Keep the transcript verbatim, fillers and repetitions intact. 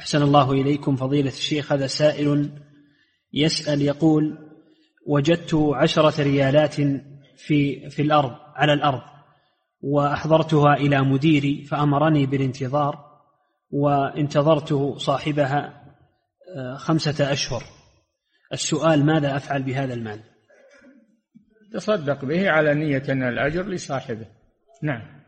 أحسن الله إليكم فضيلة الشيخ. هذا سائل يسأل يقول: وجدت عشرة ريالات في, في الأرض على الأرض، وأحضرتها إلى مديري فأمرني بالانتظار، وانتظرته صاحبها خمسة أشهر. السؤال: ماذا أفعل بهذا المال؟ تصدق به على نية أن الأجر لصاحبه. نعم.